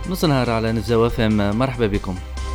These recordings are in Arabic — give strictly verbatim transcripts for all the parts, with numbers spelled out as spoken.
نص نهار على نفزاوة اف ام. مرحبا بكم.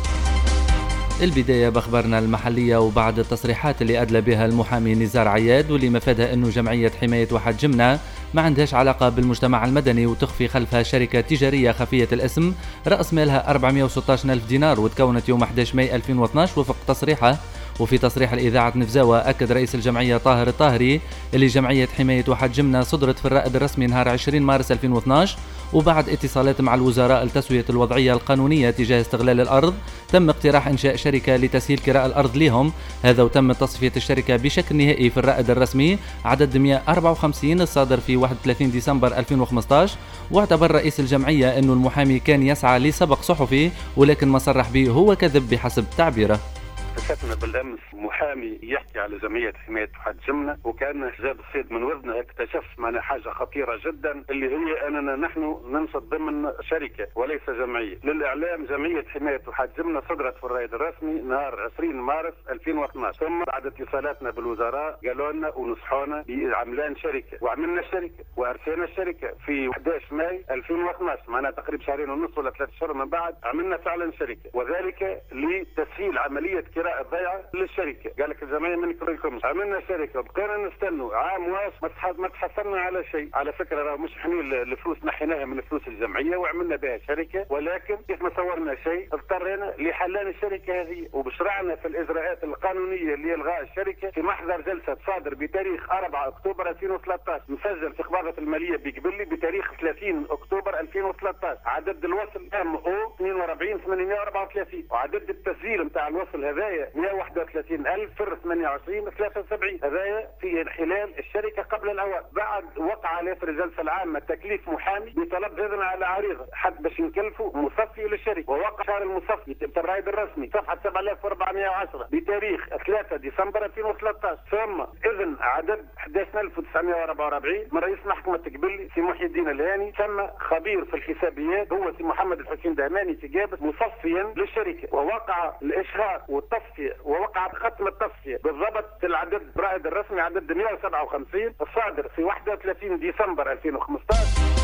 البداية بأخبارنا المحلية وبعد التصريحات اللي أدلى بها المحامي نزار عياد واللي مفادها أنه جمعية حماية واحد جمنة ما عندهاش علاقة بالمجتمع المدني وتخفي خلفها شركة تجارية خفية الاسم رأس مالها أربعمائة وستة عشر ألف دينار وتكونت يوم أحد عشر ماي ألفين واثني عشر وفق تصريحه. وفي تصريح الإذاعة نفزاوة أكد رئيس الجمعية طاهر الطاهري اللي جمعية حماية واحد جمنة صدرت في الرائد الرسمي نهار عشرين مارس ألفين واثني عشر وبعد اتصالات مع الوزراء لتسوية الوضعية القانونية تجاه استغلال الأرض تم اقتراح إنشاء شركة لتسهيل كراء الأرض لهم هذا، وتم تصفية الشركة بشكل نهائي في الرائد الرسمي عدد مئة وأربعة وخمسين الصادر في واحد وثلاثين ديسمبر ألفين وخمسة عشر. واعتبر رئيس الجمعية أنه المحامي كان يسعى لسبق صحفي ولكن ما صرح به هو كذب بحسب تعبيره. اكتشفنا بالامس محامي يحكي على جمعيه حمايه واحد جمنه وكان جاب الصيد من وزنه. اكتشفت معنا حاجه خطيره جدا اللي هي اننا نحن ننشط ضمن شركه وليس جمعيه. للاعلام جمعيه حمايه واحد جمنه صدرت في الرائد الرسمي نهار عشرين مارس ألفين واثني عشر، ثم بعد اتصالاتنا بالوزراء قالوا لنا ونصحونا بعملان شركه وعملنا الشركه وارسلنا الشركه في أحد عشر ماي ألفين واثني عشر، معناها تقريبا شهرين ونص ولا ثلاث شهور من بعد عملنا فعلا شركه، وذلك لتسهيل عمليه كراء الضيعه للشركه. قال لك الجمعيه ما نكرهكمش، عملنا شركه وبقينا نستنوا عام واس ما تحصلنا على شيء. على فكره راه مش احنا الفلوس نحيناها من فلوس الجمعيه وعملنا بها شركه، ولكن كيف ما صورنا شيء اضطرينا لحلان الشركه هذه وبشرعنا في الاجراءات القانونيه اللي الغاء الشركه في محضر جلسه صادر بتاريخ أربعة أكتوبر ألفين وثلاثة عشر مسجل في خباره الماليه بقبلي بتاريخ ثلاثين أكتوبر ألفين وثلاثة عشر. عدد الوصل ام او اثنين وأربعين ثمانمائة وأربعة وثلاثين وعدد التسجيل نتاع الوصل هذايا مئة وواحد وثلاثين ألف صفر ثمانية وعشرين ثلاثة وسبعين. هذايا في انحلال الشركه قبل الاوان. بعد وقع عليه في الجلسه العامه تكليف محامي بطلب اذن على عريضه حتى باش يكلفوا مصفي للشركه، ووقع شهر المصفي في الرائد الرسمي صفحه سبعة آلاف وأربعمائة وعشرة بتاريخ ثلاثة ديسمبر ألفين وثلاثة عشر، ثم اذن عدد أحد عشر ألف وتسعمائة وأربعة وأربعين من رئيس محكمه قبلي سي محي الدين الهاني، ثم خبير في الحسابيات هو سي محمد الحسين دهماني في جابس مصفيا للشركه، ووقع الاشهار والتصفيه ووقع ختم التصفيه بالضبط في العدد الرائد الرسمي عدد مئة وسبعة وخمسين الصادر في واحد وثلاثين ديسمبر ألفين وخمسة عشر.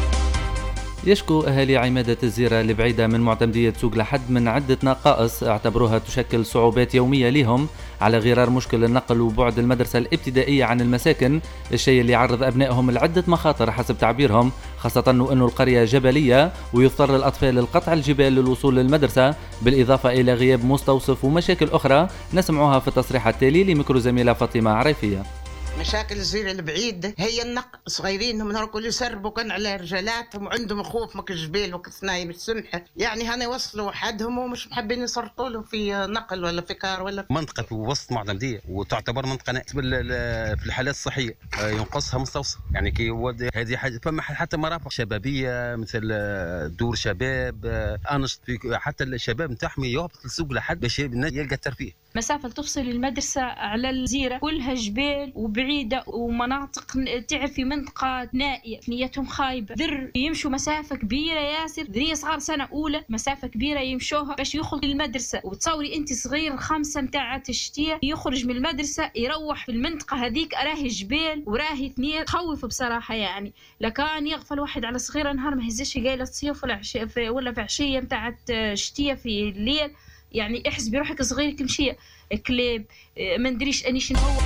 يشكو أهالي عمادة الزيرة البعيدة من معتمدية سوق لحد من عدة نقائص اعتبروها تشكل صعوبات يومية لهم على غرار مشكل النقل وبعد المدرسة الابتدائية عن المساكن، الشيء اللي يعرض أبنائهم لعدة مخاطر حسب تعبيرهم، خاصة أنه القرية جبلية ويضطر الأطفال لقطع الجبال للوصول للمدرسة، بالإضافة إلى غياب مستوصف ومشاكل أخرى نسمعوها في التصريح التالي لميكرو زميلة فاطمة عريفية. مشاكل الزيرة البعيد هي النقل، صغيرين من هركل يسربوا كان على رجالاتهم وعندهم خوف مك الجبال وكثنايم السمحة، يعني هنا يوصلوا حدهم ومش محبين يسرطوا له في نقل ولا في كار ولا في منطقة في وسط معتمدية وتعتبر منطقة في الحالات الصحية ينقصها مستوصف، يعني كي هذه حاجة. فما حتى مرافق شبابية مثل دور شباب أنشط، حتى الشباب نتاعهم يهبط للسوق لحد باش يلقى الترفيه. مسافة تفصل المدرسة على الجزيرة كلها جبال وبعيدة ومناطق تعرف في منطقة نائية نيتهم خايبة، ذر يمشوا مسافة كبيرة ياسر، ذرية صغار سنة أولى مسافة كبيرة يمشوها باش يخرج المدرسة، وتصوري أنت صغير خمسة متاع الشتية يخرج من المدرسة يروح في المنطقة هذيك أراهي جبال وراهي ثنية تخوف بصراحة. يعني لكان يغفل واحد على صغيرة نهار ما هزش قايلة صيف ولا في ولا في عشية متاع الشتية في الليل، يعني احس بروحك صغير كمشية كلاب ما ندريش اني شنو هو.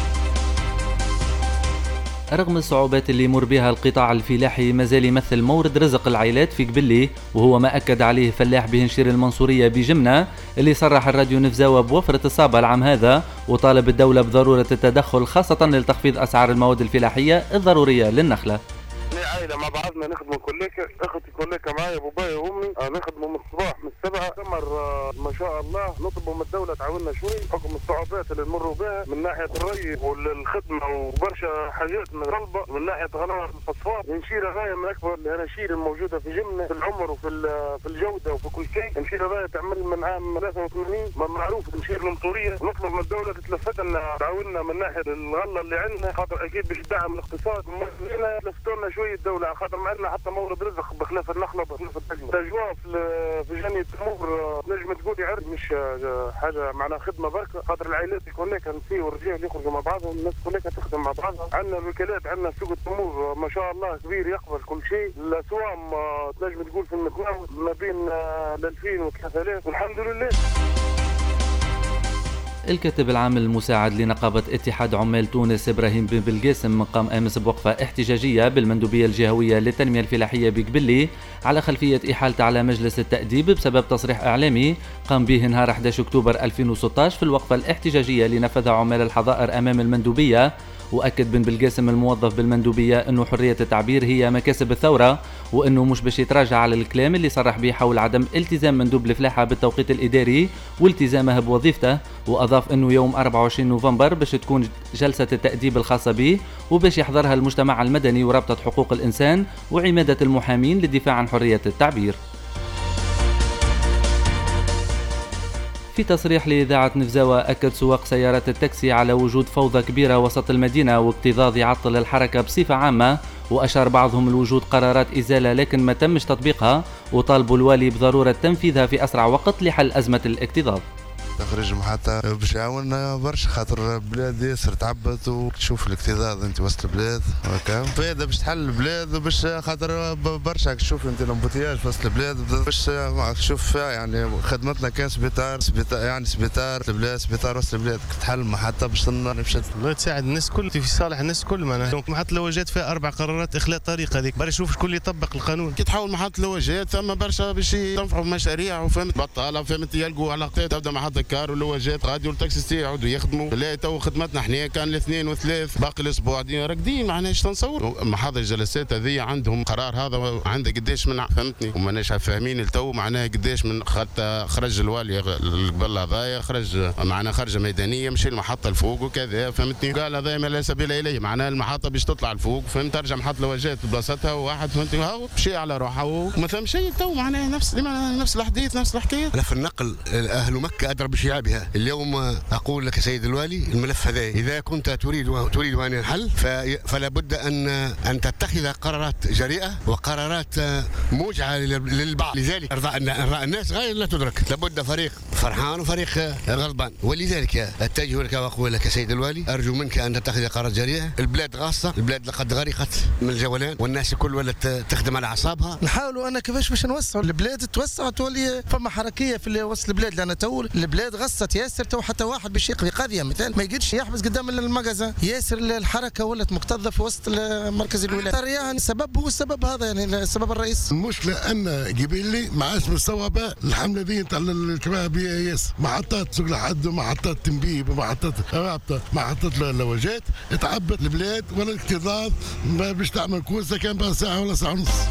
رغم الصعوبات اللي يمر بها القطاع الفلاحي مازال يمثل مورد رزق العائلات في قبلي، وهو ما أكد عليه فلاح بهنشير المنصورية بجمنة اللي صرح الراديو نفزاوة بوفرة الصابة العام هذا وطالب الدولة بضرورة التدخل خاصة لتخفيض أسعار المواد الفلاحية الضرورية للنخلة. عائلة مع بعضنا نخدموا كليكا، اختي كليكا معايا بابايا وامي نخدموا من الصباح من السبعة ثمر ما شاء الله. نطلبوا من الدولة تعاوننا شوي حكم الصعوبات اللي نمروا بها من ناحية الري والخدمة وبرشا حاجات من طلبة من ناحية غلاء الفوسفات. نشير غاية من أكبر الأناشير الموجودة في جمنة في العمر وفي في الجودة وفي كل شيء. نشير غاية تعمل من عام ثلاثة وثمانين معروف نشير المنصورية، ونطلب من الدولة تتلفتنا تعاوننا من ناحية الغلة اللي عندنا خاطر أكيد باش تدعم الاقتصاد. هنا تلفتونا شويه الدوله، خاطر ما عندنا حتى مورد رزق بخلاف النخله بخلاف التجوى. التجوى في في جنيه التمور نجم تقول يعرف مش حاجه معناها خدمه بركه، خاطر العائلات كلها كان فيه والرجال يخرجوا مع بعضهم، الناس كلها تخدم مع بعضها. عندنا الوكالات، عندنا سوق التمور ما شاء الله كبير يقبل كل شيء. الاسوام تنجم تقول في المتناول ما بين ألفين و ثلاثة آلاف والحمد لله. الكاتب العام المساعد لنقابة اتحاد عمال تونس إبراهيم بن بلقاسم قام أمس بوقفة احتجاجية بالمندوبية الجهوية للتنمية الفلاحية بقبلي على خلفية إحالته على مجلس التأديب بسبب تصريح إعلامي قام به نهار أحد عشر أكتوبر ألفين وستة عشر في الوقفة الاحتجاجية اللي نفذها عمال الحظائر أمام المندوبية. وأكد بن بلقاسم الموظف بالمندوبية أنه حرية التعبير هي مكاسب الثورة، وأنه مش باش يتراجع على الكلام اللي صرح به حول عدم التزام مندوب الفلاحة بالتوقيت الإداري والتزامه بوظيفته. وأضاف أنه يوم أربعة وعشرين نوفمبر باش تكون جلسة التأديب الخاصة به وباش يحضرها المجتمع المدني ورابطة حقوق الإنسان وعمادة المحامين للدفاع عن حرية التعبير. في تصريح لإذاعة نفزاوة أكد سواق سيارات التاكسي على وجود فوضى كبيرة وسط المدينة واكتظاظ يعطل الحركة بصفة عامة، وأشار بعضهم لوجود قرارات إزالة لكن ما تمش تطبيقها، وطالبوا الوالي بضرورة تنفيذها في أسرع وقت لحل أزمة الاكتظاظ. تخرج محطة باش يعاوننا برشا، خاطر البلاد ياسر تعبت وتشوف الاكتظاظ انت وسط البلاد هكا فايدة باش تحل البلاد وباش خاطر برشا تشوف انت الامبوتياج في وسط البلاد باش تشوف يعني خدمتنا كان سبيطار سبيطار يعني سبيطار البلاد سبيطار وسط البلاد تحل محطة باش نمشي الله تساعد الناس الكل في صالح الناس الكل معناها. دونك محطة الواجهات فيها أربع قرارات إخلاء الطريق هذيك برا يشوف شكون اللي يطبق القانون. كي تحول محطة الواجهات ثم برشا باش تنفعوا مشاريع وفهمت بطالة فهمت يلقوا علاقات تبدا محطة كار والواجهات غادي والتاكسي يعودوا يخدموا. لا تو خدمتنا احنا كان الاثنين وثلاث باقي الاسبوع راقدين معناها ايش نصور. محاضر الجلسات هذه عندهم قرار هذا عنده قداش من فهمتني وماناش فاهمين التو معناها قداش من خط خرج الوالي قبل هذايا خرج معناها خرجه ميدانيه مشي المحطه الفوق وكذا فهمتني. قال هذا ما لا سبيل اليه معناها المحطه باش تطلع الفوق فهمت ترجع محطه الواجهات بلاصتها وواحد فهمتني هاو مشي على روحه وما فهم شيء تو معناها نفس نفس الحديث نفس الحكايه. في النقل اهل مكه ادرى بشعابها. اليوم اقول لك سيد الوالي الملف هذا اذا كنت تريد تريد ان ينحل فلا بد ان ان تتخذ قرارات جريئه وقرارات موجعه للبعض. لذلك ارضاء الناس غير لا تدرك. لابد فريق فرحان وفريق غضبان، ولذلك اتجه لك واقول لك سيد الوالي ارجو منك ان تتخذ قرارات جريئه. البلاد غاصه، البلاد لقد غرقت من الجولان والناس الكل ولات تخدم على اعصابها. نحاولوا انا كيفاش باش نوسعوا البلاد توسع تولي فما حركيه في وسط البلاد لان تو البلاد غصت ياسر تو حتى واحد باش يقضي قضيه مثال ما يقدرش يحبس قدام المغازه ياسر الحركه ولات مكتظه في وسط مركز الولايه. يعني السبب هو السبب هذا يعني السبب الرئيسي. المشكله ان قبيلي ما عادش مستوعبه الحمله دي نتاع الشباب ياسر محطات سوق لحد محطات تنبيب محطات رابطه محطات الواجهات تعبت البلاد ولا الاكتظاظ باش تعمل كوسه كان بقى ساعه ولا ساعه ونص.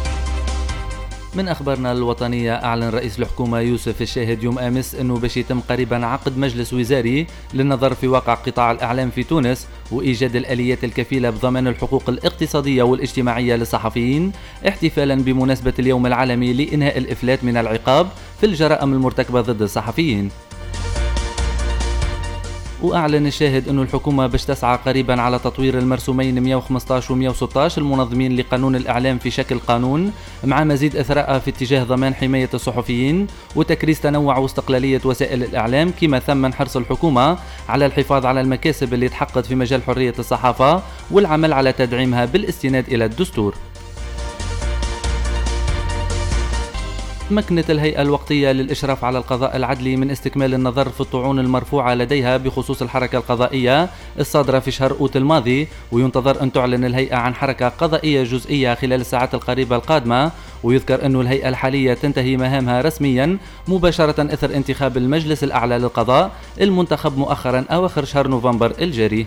من أخبارنا الوطنية أعلن رئيس الحكومة يوسف الشاهد يوم أمس أنه باش يتم قريبا عقد مجلس وزاري للنظر في واقع قطاع الإعلام في تونس وإيجاد الآليات الكفيلة بضمان الحقوق الاقتصادية والاجتماعية للصحفيين احتفالا بمناسبة اليوم العالمي لإنهاء الإفلات من العقاب في الجرائم المرتكبة ضد الصحفيين. وأعلن الشاهد أن الحكومة باش تسعى قريبا على تطوير المرسومين مئة وخمسة عشر و مئة وستة عشر المنظمين لقانون الإعلام في شكل قانون مع مزيد إثراء في اتجاه ضمان حماية الصحفيين وتكريس تنوع واستقلالية وسائل الإعلام كما ثمن حرص الحكومة على الحفاظ على المكاسب اللي تحققت في مجال حرية الصحافة والعمل على تدعيمها بالاستناد إلى الدستور. مكنت الهيئة الوقتية للإشراف على القضاء العدلي من استكمال النظر في الطعون المرفوعة لديها بخصوص الحركة القضائية الصادرة في شهر أوت الماضي، وينتظر أن تعلن الهيئة عن حركة قضائية جزئية خلال الساعات القريبة القادمة. ويذكر أن الهيئة الحالية تنتهي مهامها رسميا مباشرة إثر انتخاب المجلس الأعلى للقضاء المنتخب مؤخرا أواخر شهر نوفمبر الجاري.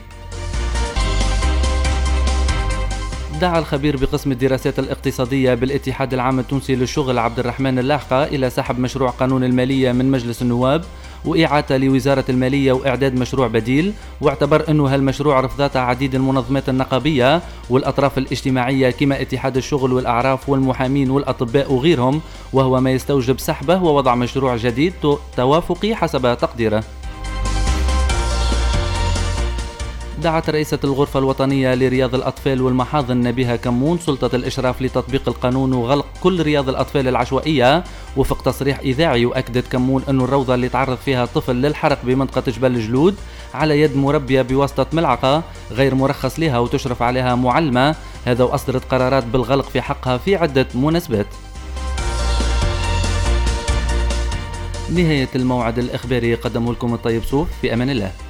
دعا الخبير بقسم الدراسات الاقتصادية بالاتحاد العام التونسي للشغل عبد الرحمن اللاحقة إلى سحب مشروع قانون المالية من مجلس النواب وإعادة لوزارة المالية وإعداد مشروع بديل، واعتبر أنه هالمشروع رفضته عديد المنظمات النقابية والأطراف الاجتماعية كما اتحاد الشغل والأعراف والمحامين والأطباء وغيرهم، وهو ما يستوجب سحبه ووضع مشروع جديد توافقي حسب تقديره. دعت رئيسة الغرفة الوطنية لرياض الأطفال والمحاضن نبيهة كمون سلطة الإشراف لتطبيق القانون وغلق كل رياض الأطفال العشوائية وفق تصريح إذاعي. وأكدت كمون أن الروضة اللي تعرض فيها طفل للحرق بمنطقة جبل الجلود على يد مربية بواسطة ملعقة غير مرخص لها وتشرف عليها معلمة، هذا وأصدرت قرارات بالغلق في حقها في عدة مناسبات. نهاية الموعد الإخباري قدمه لكم الطيب صوف، في أمان الله.